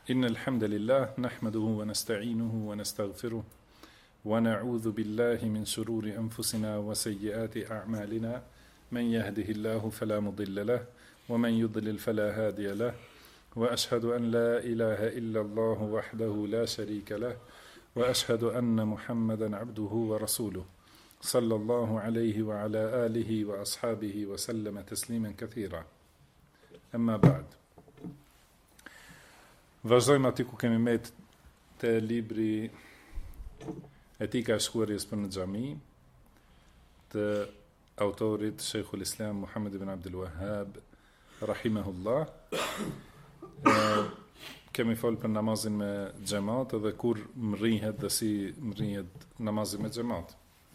إن الحمد لله نحمده ونستعينه ونستغفره ونعوذ بالله من شرور أنفسنا وسيئات أعمالنا من يهده الله فلا مضل له ومن يضلل فلا هادي له وأشهد أن لا إله إلا الله وحده لا شريك له وأشهد أن محمدا عبده ورسوله صلى الله عليه وعلى آله وأصحابه وسلم تسليما كثيرا أما بعد. Vazhdojmë aty ku kemi mbet te libri Etika e shkuarjes për në xhami të autorit Sheikhul Islam Muhammad ibn Abdul Wahhab rahimahullah. Kemi folë për namazin me xhamat dhe kur mrihet dhe si mrihet namazi me xhamat.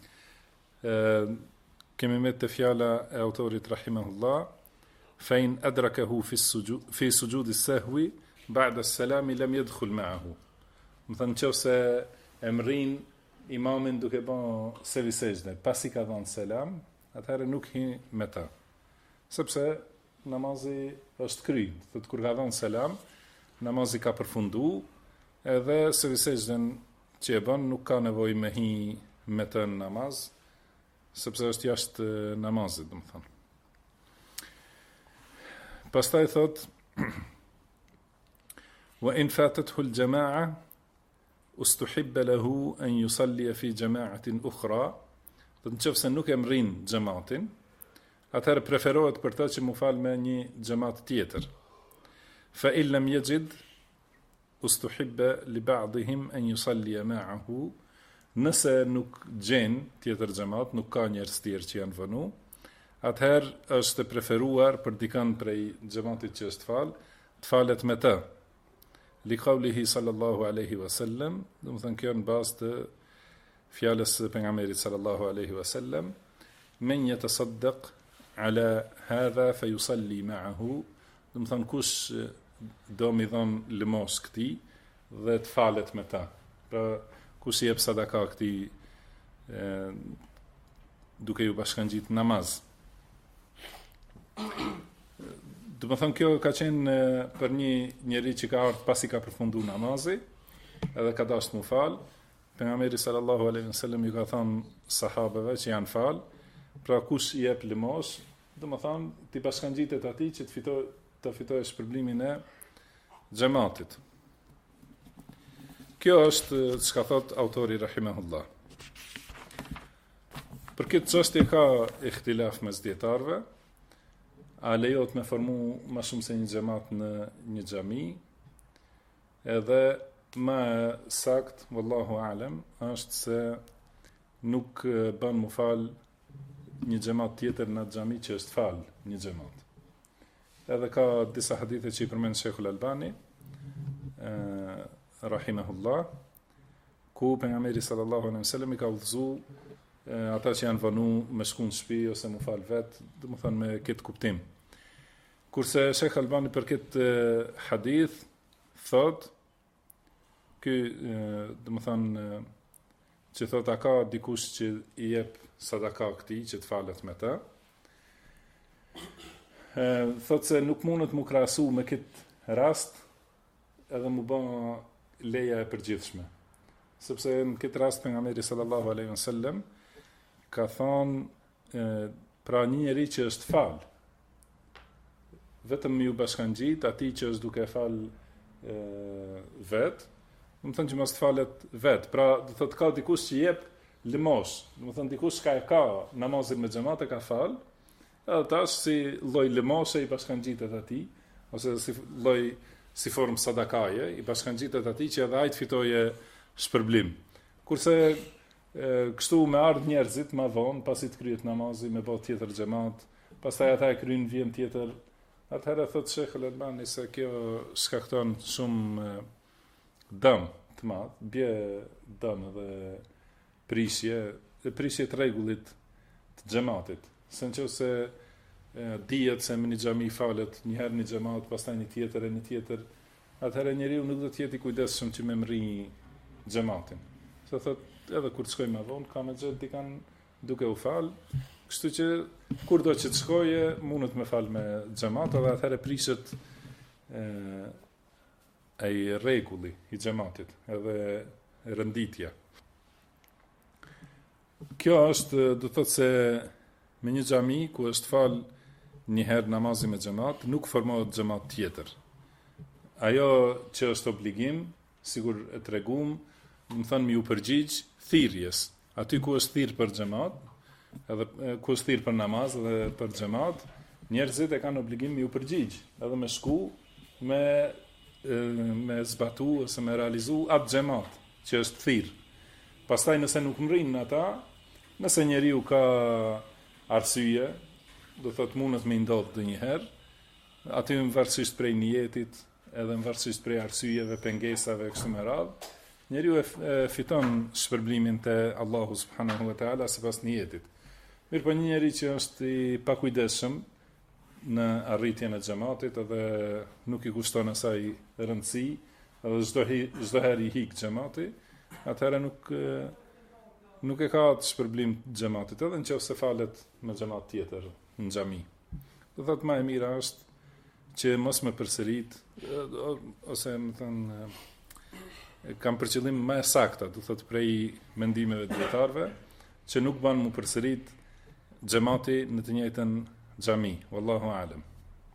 Kemi mbet te fjala e autorit rahimahullah fa in adrakahu fi sujud as-sahwi بعد السلام لم يدخل معه. Më thënë nëse e mrin imamin duke bën sevi sejdë, pasi ka dhënë selam, atëherë nuk hi me ta. Sepse namazi është kry. Thotë kur ka dhënë selam, namazi ka përfunduar, edhe sevi sejdën që e bën nuk ka nevojë me hi me të në namaz, sepse është jashtë namazit, domethënë. Pastaj thotë وإن فاتته الجماعة استحب له أن يصلي في جماعة أخرى. Nëse nuk e mrin xhamatin, atëherë preferohet për ta që mu fal me një xhamat tjetër. Fa in lam yajid ustuhibba li ba'dihim an yusalli ma'ahu. Nëse nuk gjen tjetër xhamat, nuk ka njerëz tjerë që janë vënë, atëherë është preferuar për dikën prej xhamatit që është fal, të falet me të. Li qawlihi sallallahu alaihi wasallam, do të thënë kjo në bazë të fjalës së pejgamberit sallallahu alaihi wasallam, men yatasaddaq ala hadha fayusalli ma'ahu, do të thënë kush do mi dhon lëmos këtij dhe të falet me ta. Pra kush i jep sadaka këtij duke ju bashkangjit namaz. Do të thënë kjo ka qenë për një njeri që ka ardhur pasi ka përfunduar namazi, edhe ka dashur të fal. Pejgamberi sallallahu alaihi wasallam i ka thënë sahabeve që janë fal, pra kush i jep lëmos, do të thënë ti bashkangjitet atij që të fitojë shpërblimin e xhamatit. Kjo është çka thot autori rahimahullah. Për këtë çështje ka ihtilaf mes dietarëve. A lejohet me formu ma shumë se një xhamat në një xhami, edhe më sakt, wallahu alem, është se nuk bën mu fal një xhamat tjetër në xhami që është fal një xhamat. Edhe ka disa hadithe që i përmend Sheikhul Albani, rahimahullah, ku pejgamberi sallallahu alaihi wasallam i ka udhëzuar ata që janë vënë me shku në shtëpi ose mu fal vet, do të thonë me këtë kuptim. Kurse Sheikh Albani për këtë hadith thot ky do të thonë që thot a ka dikush që i jep sadaka këtij që të falet me të. Thot se nuk mundet mu krahasu me këtë rast edhe mu bë leja e përgjithshme. Sepse në këtë rast pejgamberi sallallahu alaihi wasallam ka thonë pra një njeri që është fal, vetëm ju bashkangjit atij që është duke fal vet, do të thonë që mos të falet vet. Pra do thotë ka dikush që jep lëmos, do të thonë dikush që ka namazin me xhamat e ka fal, edhe tash si lloj lëmose i bashkangjitet atij, ose si lloj si formë sadakaje i bashkangjitet atij që edhe ai të fitojë shpërblim. Kurse kështu me ardh njerëzit më vonë pasi të kryet namazi me bë tjetër xhamat, pastaj ata e kryjnë vjen tjetër. Atëherë thotë Sheikhul Albani se kjo shkakton shumë dëm të madh, bie dëm dhe prishje të rregullit të xhamatit. Se nëse dihet se në një xhami falet një herë një xhamat, pastaj një tjetër, atëherë njeriu nuk do të jetë i kujdesshëm që me mri xhamatin. Se thotë edhe kur të shkojmë më vonë, ka me gjetë dikan duke u fal, kështu që kur do që të shkoje, mundet me fal me xhamat, edhe atëherë prishet ai rregulli i xhamatit, edhe rënditja. Kjo është, do të thotë se me një xhami ku është fal një herë namazin me xhamat, nuk formohet xhamat tjetër. Ajo që është obligim, sigur e tregum, më thënë mi u përgjigj thirrjes. Aty ku është thirr për xhamat, edhe ku është thirr për namaz dhe për xhamat, njerëzit e kanë obligim mi u përgjigj, edhe me shku, me zbatu ose me realizu atë xhamat që është thirr. Pastaj nëse nuk mrin ata, nëse njeriu ka arsye, do thotë mundet me ndodh ndonjëherë, aty varësisht prej niyetit, edhe varësisht prej arsyeve, pengesave kështu me radhë, njeriu e fiton shpërblimin te Allahu subhanahu wa taala sipas niyetit. Mirë, po një njeri që është i pakujdesshëm në arritjen e xhamatit edhe nuk i kushton asaj rëndësi, edhe çdo herë i hik xhamati, atëherë nuk e ka atë shpërblim të xhamatit, edhe nëse falet me xhamat tjetër në xhami. Do thotë më e mira është që mos më përsërit, ose më thënë, kam për qëllim më e sakta, do thotë prej mendimeve të dietarëve, që nuk ban më përsërit xhamati në të njëjtën xhami, wallahu alem.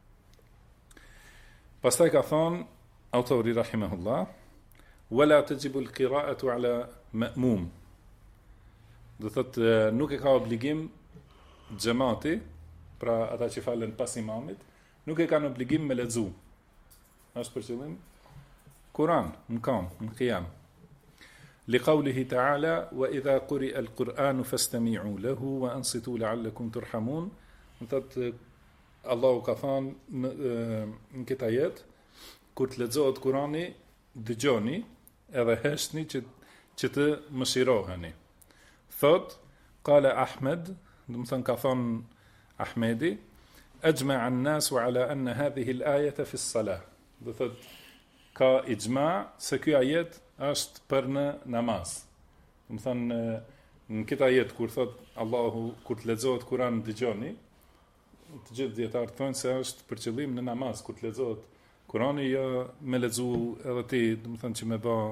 Pastaj ka thonë autori rahimahullah, wala tajibu al-qira'atu ala ma'mum. Do thotë nuk e ka obligim xhamati, pra ata që falen pas imamit, nuk e kanë obligim me lexu. Është për qëllim Kur'an, në kam, në qiyam. Li qawlihi ta'ala, wa idha quri'a al-Qur'anu fastami'u lahu wa ansitu la'allakum turhamun. Do thotë Allahu ka thënë në këtë ajet, kur të lexohet Kur'ani, dëgjoni edhe heshtni që të mëshiroheni. Thot, qala Ahmed, do të thënë ka thënë Ahmedi, ajma'a an-nasu ala anna hadhihi al-ayata fi as-salah. Do thot ka ijma se ky ajet është për në namaz. Do të thënë në këtë ajet kur thot Allahu kur të lexohet Kur'an dëgjoni, të gjithë dietarët thonë se është për qëllim në namaz kur të lexohet Kur'ani, jo me lexu edhe ti, do të thënë që me bë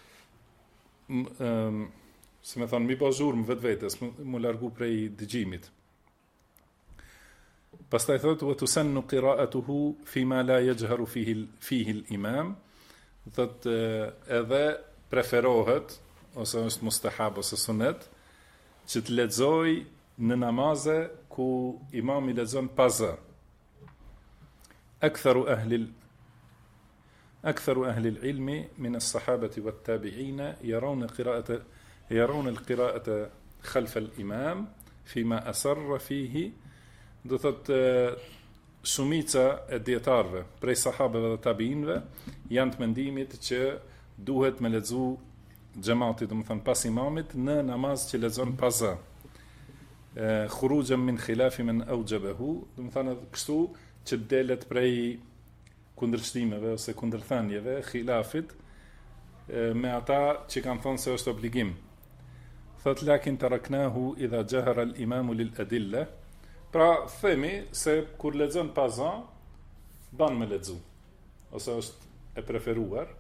se me thonë, mi po zhurmë vetvetes, mu largu prej dëgjimit. Pastaj thotë, wa tusannu qira'atuhu fima la yajharu fihi al-imam. Thotë edhe preferohet, ose është mustahab ose sunet, që të lexoj në namaze ku imami lexon pa zë. Aktharu ahli al-ilmi min as-sahabati wat-tabi'ina يرون القراءة خلف الإمام فيما أسر فيه. Do thotë shumica e dietarëve prej sahabeve dhe tabiinëve janë të mendimit që duhet me lexu xhamati, do të thënë pas imamit në namaz që lexon pa zë. Khurujan min khilafi man awjabahu, do të thënë kështu që delet prej kundërshtimeve ose kundërthënieve, khilafit me ata që kanë thonë se është obligim. Thot lakin taraknahu idha jahara al-imamu lil-adilla. Pra themi se kur lexon pa zë, ban me lexu, ose është e preferuar.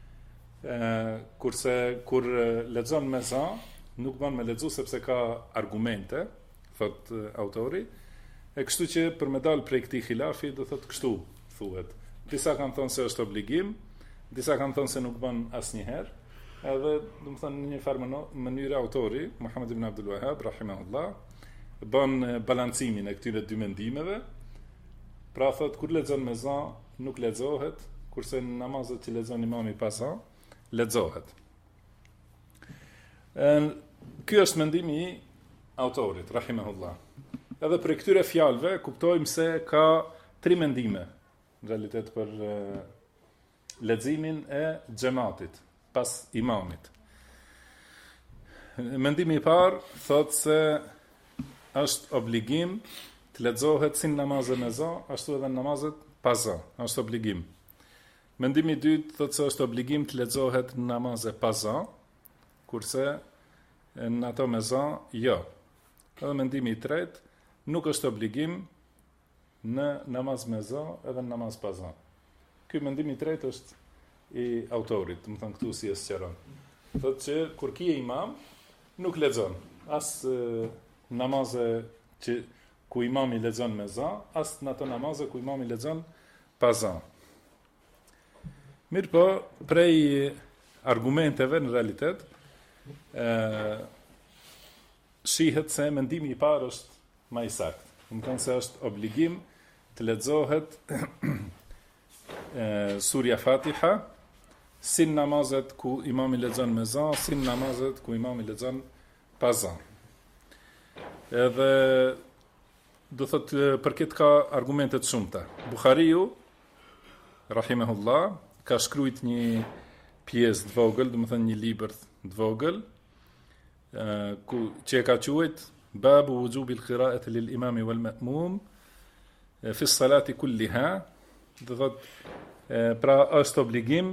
Kurse kur lexon me zë, nuk ban me lexu sepse ka argumente, thot autori. E kështu që për me dal prej këtij khilafi, do thot kështu thuhet. Disa kanë thënë se është obligim, disa kanë thënë se nuk ban asnjëherë. Edhe, do të thënë, në një farë mënyrë autori, Muhammed ibn Abdul Wahhab, rahimahullah, bën balancimin e këtyre dy mendimeve. Pra thot, kur lexon me zë, nuk lexohet, kurse në namazet që lexon imami pa zë, lexohet. Ky është mendimi i autorit, rahimahullah. Edhe për këtyre fjalëve kuptojmë se ka tri mendime në realitet për leximin e xhamatit pas imamit. Mendimi i parë thotë se është obligim të lexohet si namazet me zë, ashtu edhe në namazet pa zë, është obligim. Mendimi i dytë thotë se është obligim të lexohet në namazet pa zë, kurse në ato me zë, jo. Edhe mendimi i tretë, nuk është obligim në namaz me zë edhe në namaz pa zë. Ky mendimi i tretë është i autorit, do të thonë këtu si e sqaron. Thotë që kur ki e imam, nuk lexon as namaze që ku imami lexon me za, as në ato namaze ku imami lexon pa za. Mirë po, prej argumenteve në realitet, shihet se mendimi i parë është më i saktë. Do të thonë se është obligim të lexohet surja Fatiha, si namazet ku imami lexon me za, si namazet ku imami lexon pa za. Edhe do thotë për këtë ka argumente të shumta. Buhariu rahimahullah ka shkruajt një pjesë të vogël, do të thënë një libër të vogël, ku që e ka quajt Babu wujubi al-qira'ati lil-imami wal-ma'mum fi s-salati kulliha, do thotë pra është obligim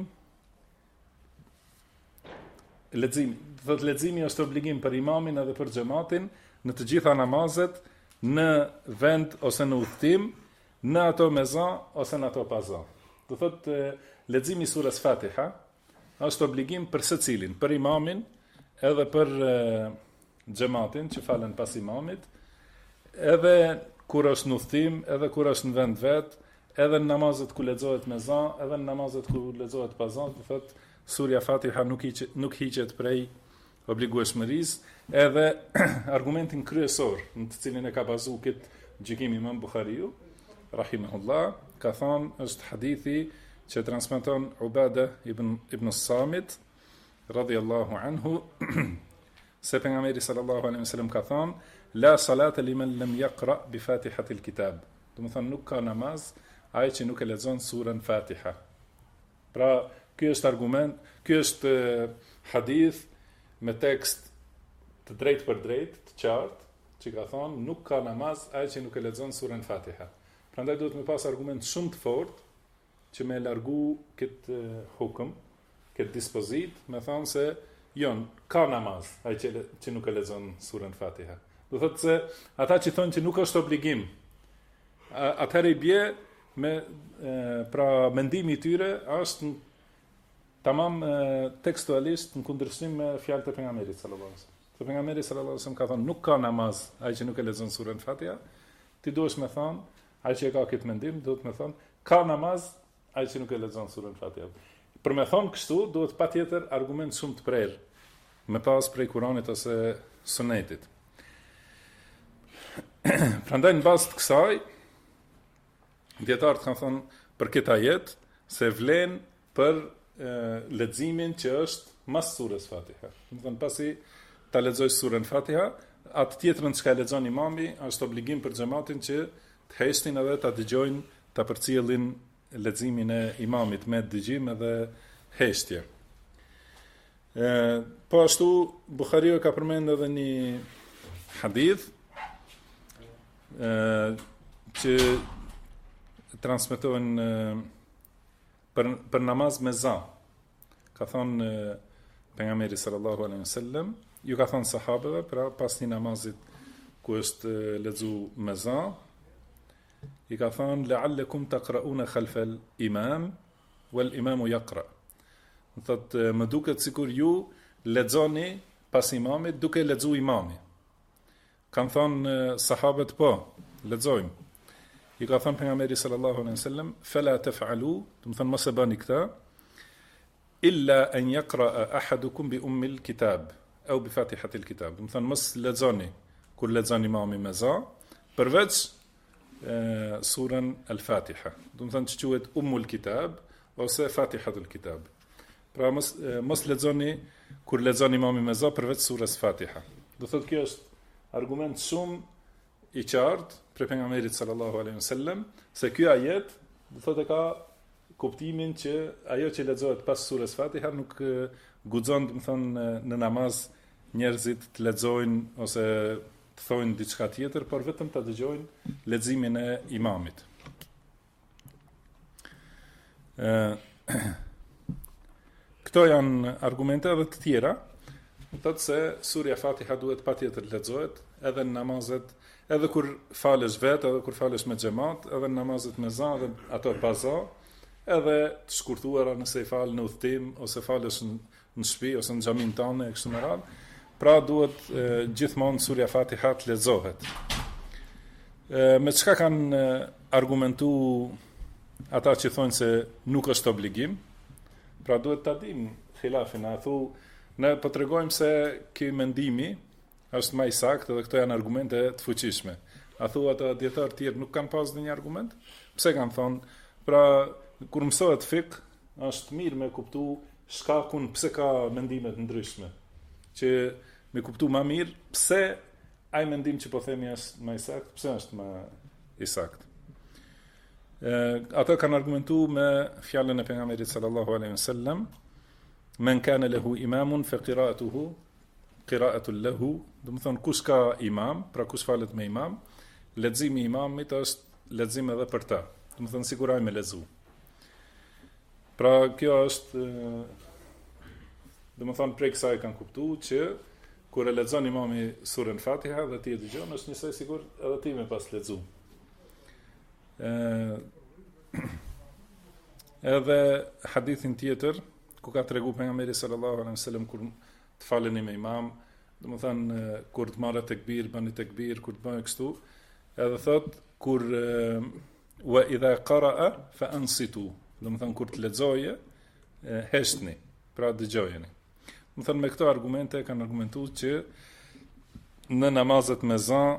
leximi, do thotë leximi është obligim për imamin edhe për xhamatin në të gjitha namazet, në vend ose në udhtim, në ato me za ose në ato pa za. Do thotë leximi i surës Fatiha është obligim për secilin, për imamin edhe për xhamatin që falen pas imamit, edhe kur është në udhtim, edhe kur është në vend vet, edhe në namazet ku lexohet me za, edhe në namazet ku lexohet pa za, do thotë surja Fatiha nuk hiqet prej obligueshmërisë, edhe argumentin kryesor në të cilin e ka bazuar këtë gjykim Imam Buhariu rahimahullah, ka thënë është hadithi që transmeton Ubada ibn Samit radhiyallahu anhu se pejgamberi sallallahu alaihi wasallam ka thënë la salata liman lam yaqra bi Fatihatil kitab. Do të thonë nuk ka namaz ai që nuk e lexon surën Fatiha. Pra ky është argument, ky është hadith me tekst të drejtë për drejtë, të qartë, që ka thonë nuk ka namaz ai që nuk e lexon surën Fatiha. Prandaj duhet me pas argument shumë të fortë që me largu këtë hukëm, këtë dispozit, me thonë se ka namaz ai që nuk e lexon surën Fatiha. Do thotë se ata që thonë që nuk është obligim, atëherë i bie me pra mendimi i tyre është tamam tekstualisht në kundërshtim me fjalët e pejgamberit sallallahu alajhi wasallam. Se pejgamberi sallallahu alajhi wasallam ka thënë nuk ka namaz ai që nuk e lexon surën Fatiha. Ti duhesh me thonë ai që ka këtë mendim, duhet me thonë ka namaz ai që nuk e lexon surën Fatiha. Për me thonë kështu, duhet patjetër argument shumë të prerë, me pas prej Kuranit ose Sunetit. Prandaj në bazë të kësaj, dietarët kanë thënë për këtë ajet se vlen për leximin që është mas surës Fatiha. Do të thënë pasi ta lexojë surën Fatiha, atë tjetrën që ka lexon imami është obligim për xhamatin që të heshtin edhe ta dëgjojnë, ta përcjellin leximin e imamit me dëgjim edhe heshtje. Po ashtu Buhariu ka përmendë edhe një hadith që transmetohen për namaz me za. Ka thonë pejgamberi sallallahu alaihi wasallam, ju ka thonë sahabeve pra pas një namazit ku është lexu me za, i ka thonë la'allakum taqra'una khalfal imam wal imamu yaqra. Thotë më duket sikur ju lexoni pas imamit duke lexuar imami. Kan thonë sahabët po, lexojmë. I ka thënë pejgamberi sallallahu alaihi wasallam fala taf'alu, do të thonë mos e bëni këtë, illa an yaqra'a ahadukum bi ummil kitab aw bi fatihatil kitab. Do të thonë mos lexoni kur lexon imami me za, përveç surën al-Fatiha. Do të thonë që quhet ummul kitab ose fatihatul kitab. Pra mos lexoni kur lexon imami me za përveç surës Fatiha. Do thotë kjo është argument shumë i qartë për pejgamberit sallallahu alaihi wasallam se ky ajet do thotë ka kuptimin që ajo që lexohet pas surës Fatiha nuk guxon, do të thonë në namaz njerëzit të lexojnë ose të thojnë diçka tjetër, por vetëm ta dëgjojnë leximin e imamit. Këto janë argumente edhe të tjera, thotë se surja Fatiha duhet patjetër lexohet edhe në namazet, edhe kur falesh vetë, edhe kur falesh me xhamat, edhe në namazet me za, edhe ato pa za, edhe të shkurtuara nëse i falë në udhëtim, ose falës në shtëpi, ose në xhamin tonë e kështu me radhë. Pra duhet gjithmonë surja Fatiha të lexohet. Me çka kanë argumentu ata që thonë se nuk është obligim, pra duhet ta dim khilafin, a thu, ne po tregojmë se ky mendimi është më i saktë dhe këto janë argumente të fuqishme. A thu ata dietar tjerë nuk kanë pas ndonjë argument? Pse kanë thonë? Pra kur mësohet fik, është mirë me kuptu shkakun pse ka mendime të ndryshme. Që me kuptu më mirë pse ai mendim që po themi është më i saktë, pse është më i saktë. Ata kanë argumentu me fjalën e pejgamberit sallallahu alaihi wasallam, men kana lahu imamun fa qira'atu lahu, do të thonë kush ka imam, pra kush falet me imam, leximi i imamit është lexim edhe për ta. Do të thonë siguraj me lexu. Pra kjo është do të thonë prej kësaj kanë kuptuar që kur e lexon imami surën Fatiha dhe ti e dëgjon, është njësoj sigur edhe ti me pas lexu. Edhe hadithin tjetër ku ka tregu pejgamberi sallallahu alaihi wasallam kur të faleni me imam, do të thonë kur të marrë tekbir, bani tekbir, kur të bëni kështu, edhe thot kur wa idha qara'a fa ansitu, do të thonë kur të lexoje, heshtni, pra dëgjojeni. Do të thonë me këto argumente kanë argumentuar që në namazet me zan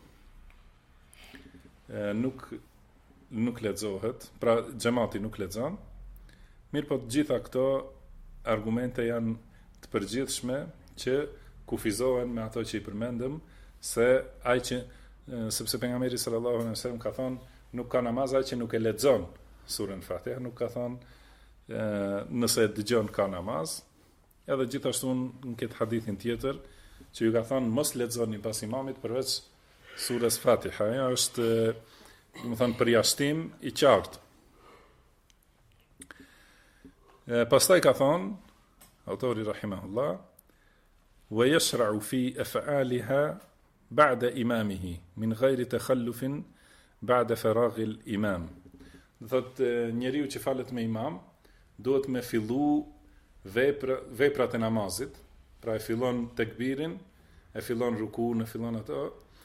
nuk lexohet, pra xhamati nuk lexon. Mirë po të gjitha këto argumente janë të përgjithshme që kufizohen me ato që i përmendëm, se ai që sepse pejgamberi sallallahu alaihi wasallam ka thonë nuk ka namaz ai që nuk e lexon surën Fatiha, nuk ka thonë nëse e dëgjon ka namaz. Edhe gjithashtu në këtë hadithin tjetër që ju ka thonë mos lexoni pas imamit përveç surës Fatiha. Ajo është, do të thonë, përjashtim i qartë. Pastaj ka thonë autori rahimahullah, wa yashra'u fi af'aliha ba'da imamihi min ghayri takhallufin ba'da faraghi al-imam. Do thotë njeriu që falet me imam duhet me fillu veprat e namazit, pra e fillon tekbirin, e fillon rukun, e fillon ato,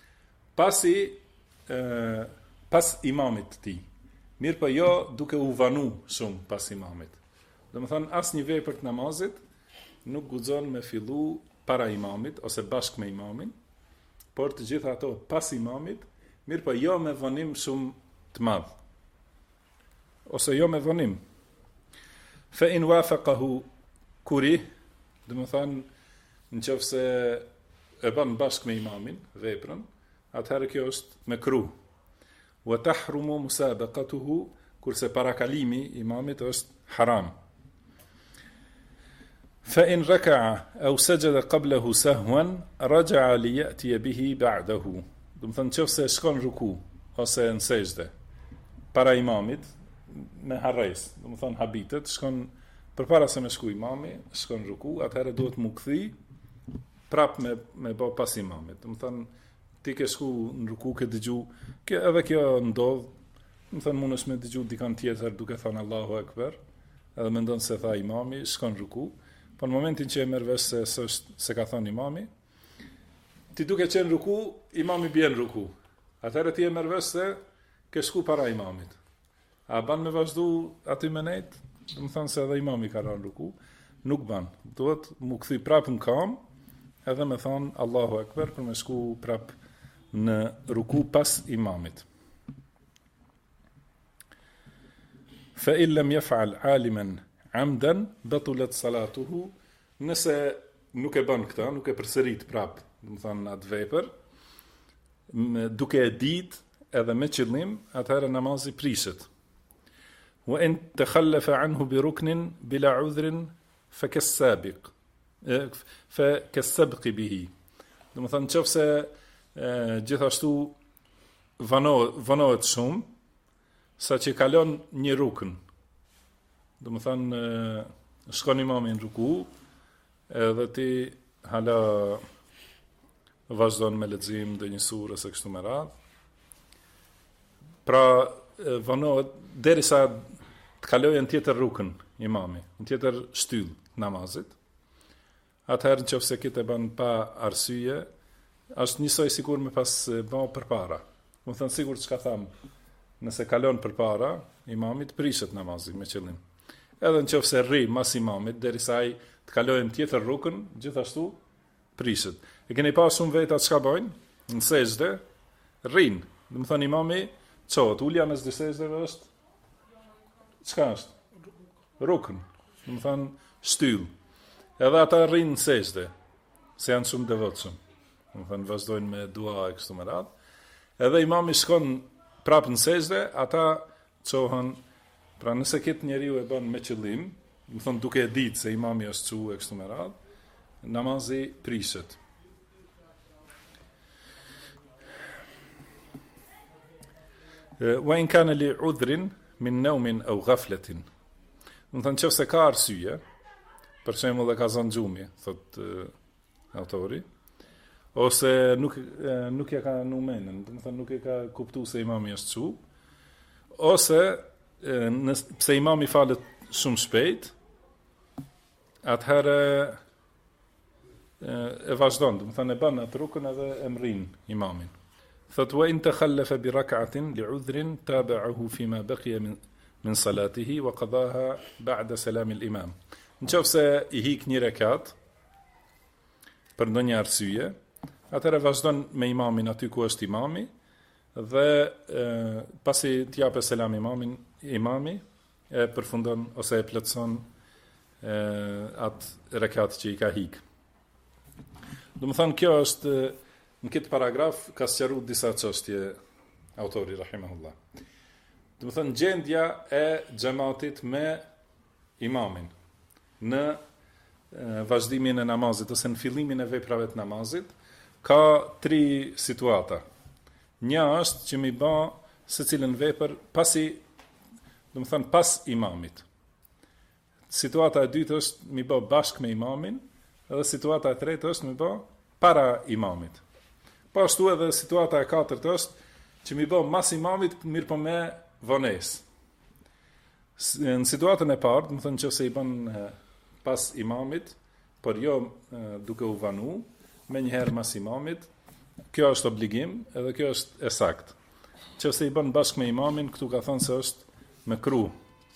pas imamit të tij. Mirë po jo duke u vanu shumë pas imamit. Do të thonë asnjë vepër të namazit nuk guxon me fillu para imamit ose bashkë me imamin, por të gjitha ato pas imamit, mirë po jo me vonim shumë të madh. Ose jo me vonim. Fa in wafaqahu kurih, do të thonë nëse e bën bashkë me imamin veprën, atëherë kjo është mekruh. Wa tahrumu musabaqatuhu, kurse parakalimi i imamit është haram. Fa in raka'a aw sajada qablahu sahwan raja'a li ya'ti bihi ba'dahu. Do të thonë nëse shkon ruku ose në sejdë para imamit me harres, do të thonë habitet, shkon përpara se me shku imami, shkon ruku, atëherë duhet mu kthi prap me bë pas imamit. Do të thonë ti ke shku në ruku, ke dëgju, edhe kjo ndodh, do të thonë mundesh me dëgju dikan tjetër duke thënë Allahu Akbar, edhe mendon se tha imami, shkon ruku. Po në momentin që e merr vesh se ka thënë imami, ti duke qenë ruku, imami bjen ruku. Atëherë ti e merr vesh se ke shku para imamit. A ban me vazhdu aty me nejt? Do të thonë se edhe imami ka rënë ruku, nuk ban. Duhet mu kthi prapë në kam, edhe me thonë Allahu Akbar për me shku prapë në ruku pas imamit. Fa in lam yaf'al 'aliman amdan batulat salatuhu, nëse nuk e bën këtë, nuk e përsërit prap, do të thonë atë vepër, duke e ditë edhe me qëllim, atëherë namazi prishet. Wa in takhallafa anhu bi ruknin bila 'udhrin fa kas-sabiq, fa kas-sabq bihi. Do të thonë nëse gjithashtu vanohet shumë, sa që kalon një rukn. Do të thonë shkon imami në ruku, edhe ti hala vazhdon me lexim dhe një sure se kështu me radhë. Pra vanohet derisa të kalojë në tjetër rukën imami, në tjetër shtyllë namazit, atëherë nëse këtë e bën pa arsye, është njësoj sikur me pas bën përpara. Do të thënë sigur çka tham, nëse kalon përpara imamit prishet namazi me qëllim. Edhe nëse rri mas imamit derisa ai të kalojë në tjetër rukën, gjithashtu prishet. E keni pasur shumë veta çka bëjnë? Në sejdë rrin. Do të thënë imami çohet, ulja mes dy sejdëve është çka është? Rukën. Do të thënë shtyll. Edhe ata rrin në sejdë, se janë shumë devotshëm. Do të thënë vazhdojnë me dua e kështu me radhë. Edhe imami shkon prapë në sejdë, ata çohen. Pra nëse këtë njeriu e bën me qëllim, do thënë duke e ditë se imami është çu e kështu me radhë, namazi prishet. Wa in kana li udhrin min nawmin aw ghaflatin. Do thënë nëse ka arsye, për shembull e ka zënë xhumi, thot autori, ose nuk ja ka numenën, do thënë nuk e ka kuptuar se imami është çu, ose pse imami falet shumë shpejt, atëherë e vazhdon, do thënë e bën atë rukun edhe e mrin imamin. Thot wa in takhallafa bi rak'atin li'udhrin tabi'ahu fima baqiya min salatihi wa qadaha ba'da salam al-imam. Nëse i hik një rekat për ndonjë arsye, atëherë vazhdon me imamin aty ku është imami dhe pasi t'japë selam imami e përfundon ose e plotson atë rekat që i ka hik. Do të thënë kjo është në këtë paragraf ka sqaruar disa çështje autori rahimahullah. Do të thënë gjendja e xhamatit me imamin në vazhdimin e namazit ose në fillimin e veprave të namazit ka 3 situata. Një është që mi bë secilën vepër pasi, do të thënë pas imamit. Situata e dytë është mi bë bashkë me imamin, edhe situata e tretë është mi bë para imamit. Po ashtu edhe situata e katërt është që mi bë mas imamit mirë po me vonesë. Në situatën e parë, do të thënë nëse i bën pas imamit, por jo duke u vanu, me njëherë mas imamit, kjo është obligim edhe kjo është e saktë. Nëse i bën bashkë me imamin, këtu ka thënë se është mekruh.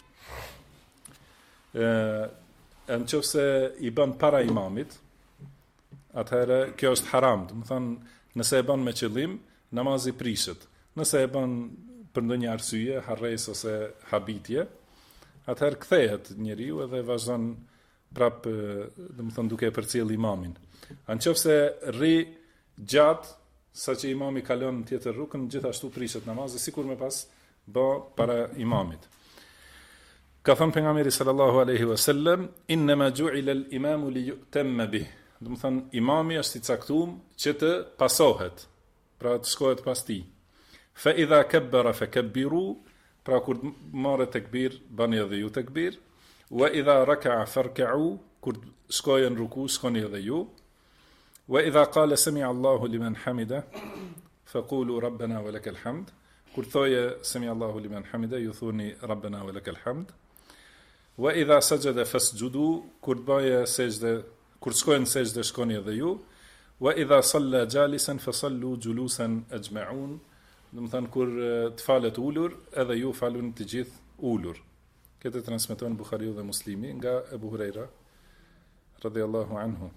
Nëse i bën para imamit, atëherë kjo është haram. Do të thënë nëse e bën me qëllim, namazi prishet. Nëse e bën për ndonjë arsye, harres ose habitje, atëherë kthehet njeriu edhe vazhdon prapë, do të thënë duke e përcjell imamin. Nëse rri gjatë saqë imami kalon në tjetër rukën, gjithashtu prishet namazi sikur me pas bë para imamit. Ka thënë pejgamberi sallallahu alaihi wasallam, inma ju'ila al-imamu li yu'tamma bih. Do të thënë imami është i caktuar që të pasohet, pra të shkohet pas tij. Fa idha kabbara fakabbiru, pra kur marrë tekbir, bani edhe ju tekbir. Wa idha raka'a farka'u, kur shkojnë ruku, shkoni edhe ju. Wa idha qala sami'a Allahu liman hamida, faqulu rabbana wa lakal hamd. Kur thoje sami'a Allahu liman hamida, ju thoni rabbana wa lakal hamd. Wa idha sajada fasjudu, kur bëje sejdë, kur shkojnë sejdë, shkoni edhe ju. Wa idha salla jalisan fasallu julusan ajma'un. Do të thënë kur të falet ulur, edhe ju falun të gjithë ulur. Këtë transmeton Buhariu dhe Muslimi nga Ebu Hurajra radhiyallahu anhu.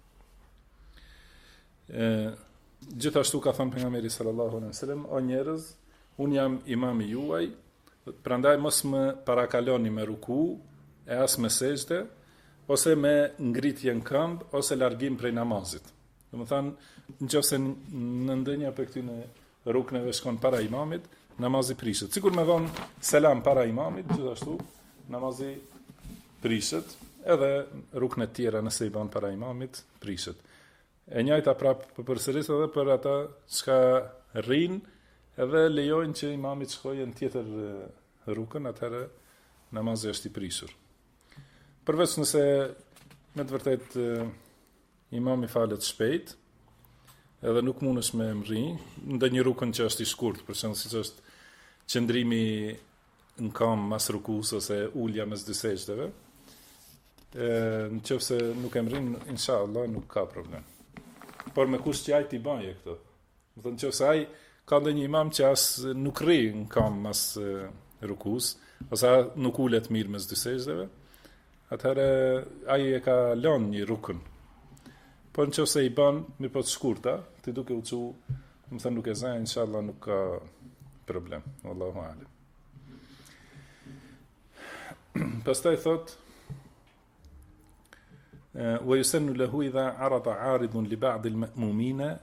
Gjithashtu ka thënë pejgamberi sallallahu alaihi wasallam, o njerëz, un jam imami juaj, prandaj mos më parakaloni me ruku e as me sejdë, ose me ngritje në këmbë ose largim prej namazit. Do të thënë, nëse në ndonjë prej këtyre rukneve shkon para imamit, namazi prishet. Sikur me dhon selam para imamit, gjithashtu namazi prishet, edhe ruknet tjera nëse i bën para imamit prishet. E njëjta prapë përsëris edhe për ata që rrin edhe lejojnë që imamit shkojë në tjetër rukën, atëherë namazi është i prishur. Përveç nëse me të vërtet imami falet shpejt, edhe nuk mundesh me mri, ndonjë rukën që është i shkurt, për shembull siç është qëndrimi në kam mas rukus ose ulja mes dy sejdave. Në qoftë se nuk e mrin, inshallah nuk ka problem. Por me kusht që ai t'i baje këto. Do të thonë nëse ai ka ndonjë imam që as nuk rri në kam mas rukus, ose nuk ulet mirë mes dy sejdave, atëherë ai e ka lënë një rukun. Po nëse i bën mirë po të shkurta, ti duke u çu, më thënë nuk e zë, inshallah nuk ka problem. Wallahu a'lam. Pastaj thot ويسن له إذا عرض عارض لبعض المأمومين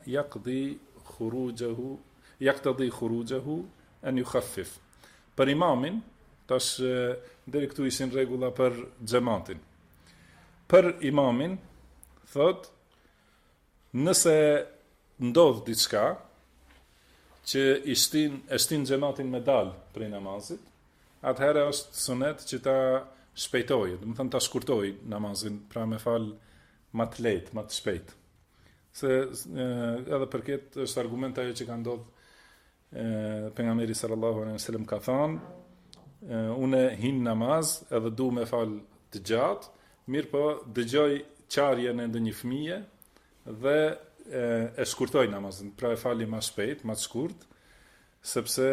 يقتضي خروجه أن يخفف. Për imamin, tash deri këtu ishin rregulla për xhamatin. Për imamin, thot, nëse ndodh diçka që e shtin xhamatin me dal prej namazit, atëherë është sunet që ta shpejtojë, do të thënë ta shkurtoj namazin, pra me fal më të lehtë, më të shpejt. Se edhe për këtë është argument ajo që ka ndodhur pejgamberi sallallahu alaihi wasallam ka thënë, unë hin namaz edhe du me fal të gjatë, mirë po dëgjoj qarjen e ndonjë fëmije dhe e shkurtoj namazin, pra e fali më shpejt, më të shkurt, sepse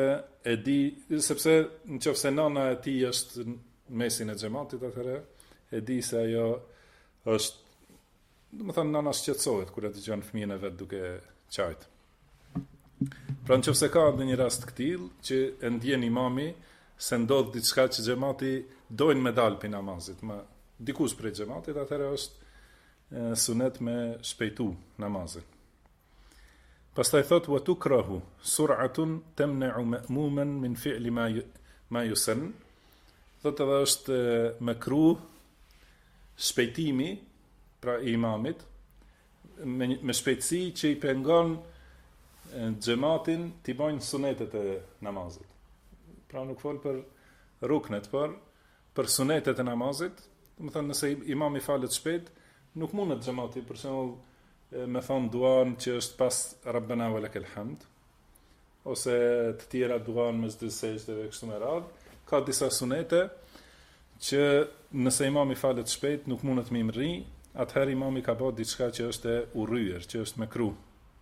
nëse nana e tij është mesin e xhamatit, atëherë e di se ajo është, do të thënë nana shqetësohet kur e dëgjon fëmijën e vet duke qajt. Pra nëse ka ndonjë rast këtill që e ndjen imami se ndodh diçka që xhamati dojnë me dal pi namazit, ma dikush prej xhamatit, atëherë është sunet me shpejtu namazin. Pastaj thot wa tukrahu sur'atun tamna'u ma'muman min fi'li ma yusann. Thot edhe është mekruh shpejtimi, pra i imamit, me shpejtësi që i pengon xhamatin t'i bajnë sunetet e namazit. Pra nuk fol për ruknet, për sunetet e namazit. Do të thënë nëse imami falet shpejt, nuk mundet xhamati për shembull me thon duan që është pas Rabbana wa lakal hamd, ose të tjera duan mes dy sejdave kështu me radhë. Ka disa sunete që nëse imami falet shpejt nuk mundet me imri, atëherë imami ka bërë diçka që është e urryer, që është mekruh.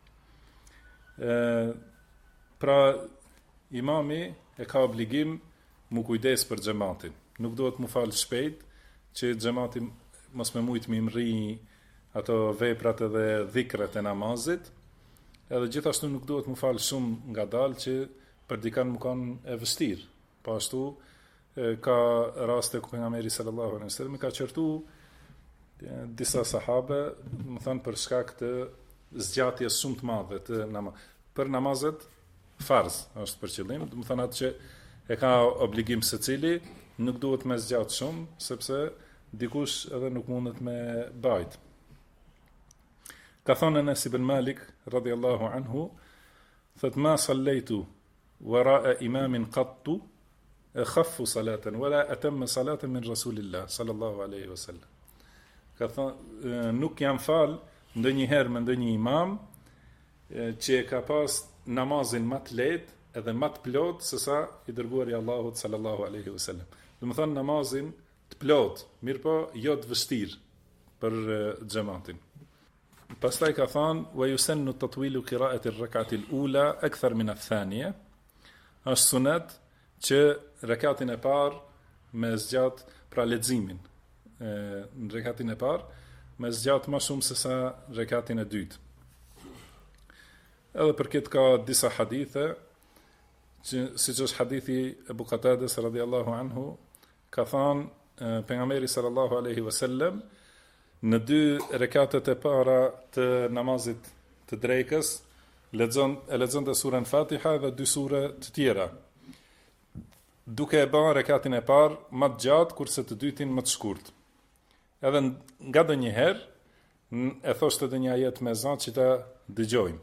Pra imami e ka obligim mu kujdes për xhamatin. Nuk duhet mu fal shpejt që xhamati mos me mujt me imri ato veprat edhe dhikret e namazit, edhe gjithashtu nuk duhet mu fal shumë ngadalë që për dikan mu kanë e vështirë. Po ashtu ka raste ku pejgamberi sallallahu alaihi wasallam ka qertu disa sahabe, më thënë për shkak të zgjatjes shumë të madhe të për namazet farz është për qëllim, do të thënë atë që e ka obligim secili, nuk duhet me zgjat shumë, sepse dikush edhe nuk mundet me bajt. Ka thënë Anas ibn Malik radhiyallahu anhu, thot ma sallaitu wara'a imamin qattu khaffu salatan wala atamma salatan min rasulillah sallallahu alaihi wasallam. Ka thënë nuk jam fal ndonjëherë me ndonjë imam që e ka pas namazin më të lehtë edhe më të plot se sa i dërguari i Allahut sallallahu alaihi wasallam. Do të thonë namazin të plot, mirë po jo të vështirë për xhamatin. Pastaj ka thënë wa yusannu tatwilu qira'ati ar-rak'ati al-ula akthar min ath-thaniya. Është sunet që rekatin e parë me zgjat, pra leximin në rekatin e parë me zgjat më shumë se sa rekatin e dytë. Edhe për këtë ka disa hadithe, siç është hadithi Abu Qatades radhiyallahu anhu, ka thënë pejgamberi sallallahu alaihi wasallam në dy rekatet e para të namazit të drekës lexonte surën Fatiha dhe dy sure të tjera, duke e bërë rekatin e parë më të gjatë kurse të dytin më të shkurt. Edhe nga ndonjëherë e thoshte edhe një ajet me zot që ta dëgjojmë.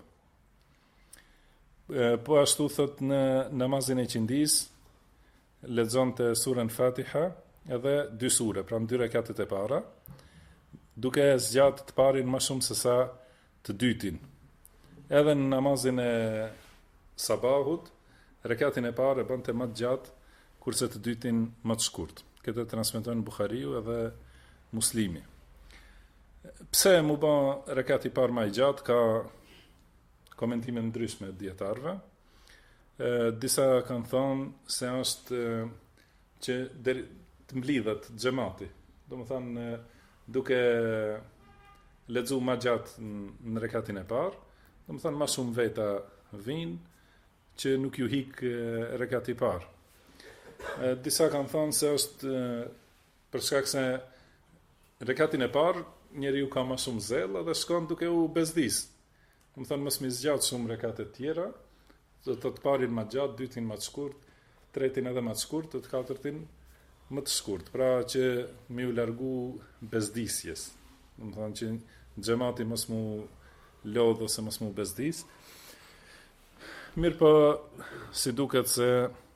Po ashtu thot në namazin e qindis lexonte surën Fatiha edhe dy sure, pra në dy rekatet e para, duke zgjatë të parin më shumë se sa të dytin. Edhe në namazin e sabahut, rekatin e parë e bënte më të gjatë kurse të dytin më të shkurt. Këtë transmeton Buhariu edhe Muslimi. Pse mu bë rekati i parë më i gjatë, ka komentime ndryshme të dietarëve. Disa kanë thonë se është që të mblidhet xhamati. Domethënë duke lexu më gjatë në rekatin e parë, domethënë më shumë veta vinë që nuk ju hik rekati i parë. Disa kanë thonë se është për shkak se rekatin e parë njeriu ka më shumë zell dhe shkon duke u bezdis. Domethënë mos më zgjat shumë rekatet tjera, do të parin më gjatë, dytin më të shkurt, tretin edhe më të shkurt, të katërtin më të shkurt, pra që mi u largu bezdisjes. Domethënë që xhamati mos mu lodh ose mos mu bezdis. Mirë po, si duket se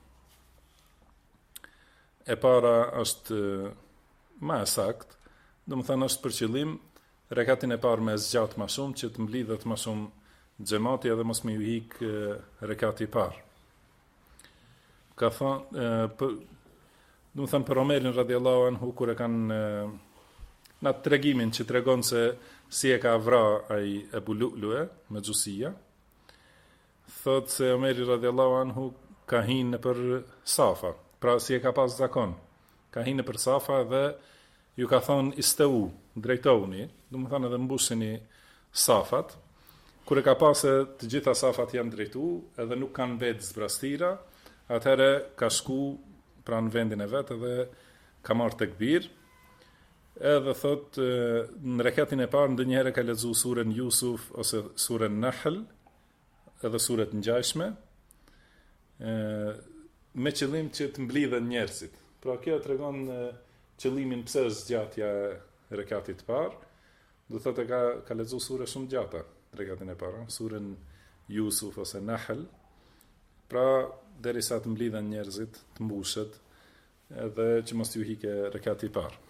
e para është më e saktë, domethënë është për qëllim rekatin e parë me zgjat më shumë që të mblidhet më shumë xhamati edhe mos më ju hik rekati i parë. Ka thonë domethënë për Omerin radhiyallahu anhu kur e kanë në tregimin që tregon se si e ka vra ai Ebu Lu'lu'e me xhusia, thot se Omeri radhiyallahu anhu ka hinë për Safa, pra si e ka pas zakon. Ka hinë për Safa dhe ju ka thonë istau, drejtohuni, domethënë edhe mbushini Safat. Kur e ka pasë të gjitha Safat janë drejtu, edhe nuk kanë vetë zbrastira, atëherë ka shku pra në vendin e vetë dhe ka marrë tekbir, edhe thot në rekatin e parë ndonjëherë ka lexuar surën Yusuf ose surën Nahl, edhe suret ngjashme, me qëllim që të mblidhen njerëzit. Pra kjo tregon qëllimin pse është zgjatja e rekatit të parë. Do thotë ka lexuar sure shumë gjata rekatin e parë, surën Yusuf ose Nahl, pra derisa të mblidhen njerëzit, të mbushet, edhe që mos ju hike rekati i parë.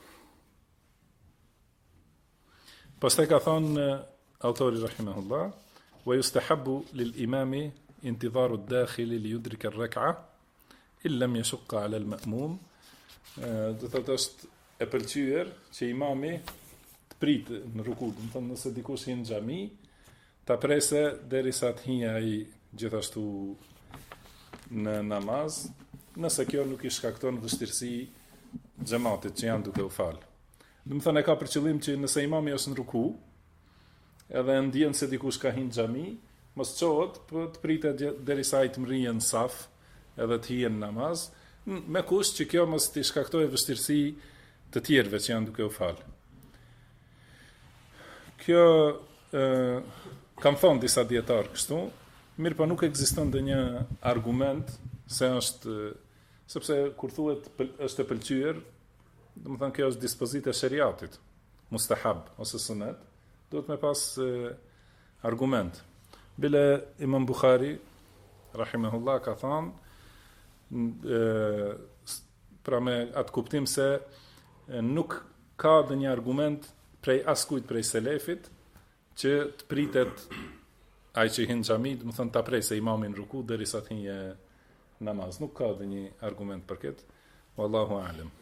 Pastaj ka thonë autori rahimahullah, wa yustahabbu lil imami intidharu ad-dakhili li yudrika ar-rak'a illa lam yashqa 'ala al-ma'mum. Do thotë është e pëlqyer që imami të pritë në ruku, do të thonë nëse dikush hyn në xhami, ta prese derisa të hyjë ai gjithashtu në namaz, nëse kjo nuk i shkakton vështirësi xhamatit që janë duke u fal. Do të thonë e ka për qëllim që nëse imami është në ruku, edhe ndjen se dikush ka hyrë në xhami, mos çohet, por të pritet derisa ai të mrihej në saf, edhe të hyjë në namaz, me kusht që kjo mos t'i shkaktojë vështirësi të tjerëve që janë duke u fal. Kjo kam thonë disa dietar kështu, mirë po nuk ekziston ndonjë argument se është, sepse kur thuhet është e pëlqyer, do të thonë kjo është dispozitë e shariatit, mustahab ose sunet, duhet me pas argument. Bile Imam Buhari rahimahullah ka thënë pra me atë kuptim se nuk ka ndonjë argument prej askujt prej selefit që të pritet ai që hyn xhami, do të thonë ta presë imamin ruku derisa të hyjë namaz. Nuk ka ndonjë argument për këtë. Wallahu a'lam.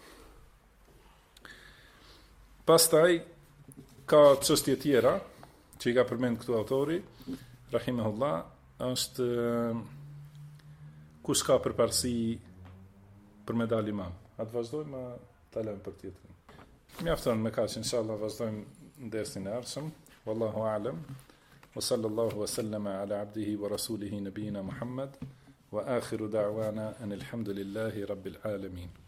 Pastaj ka çështje tjera që i ka përmend këtu autori rahimahullah, është kush ka përparësi për me dal imam. Atë vazhdojmë ta lëm për tjetrin. Mjafton me kaq, inshallah vazhdojmë në dersin e ardhshëm. Wallahu a'lam. Wa sallallahu wa sallama ala abdihi wa rasulihi nabiyina Muhammad wa akhiru da'wana anil hamdulillahi rabbil alamin.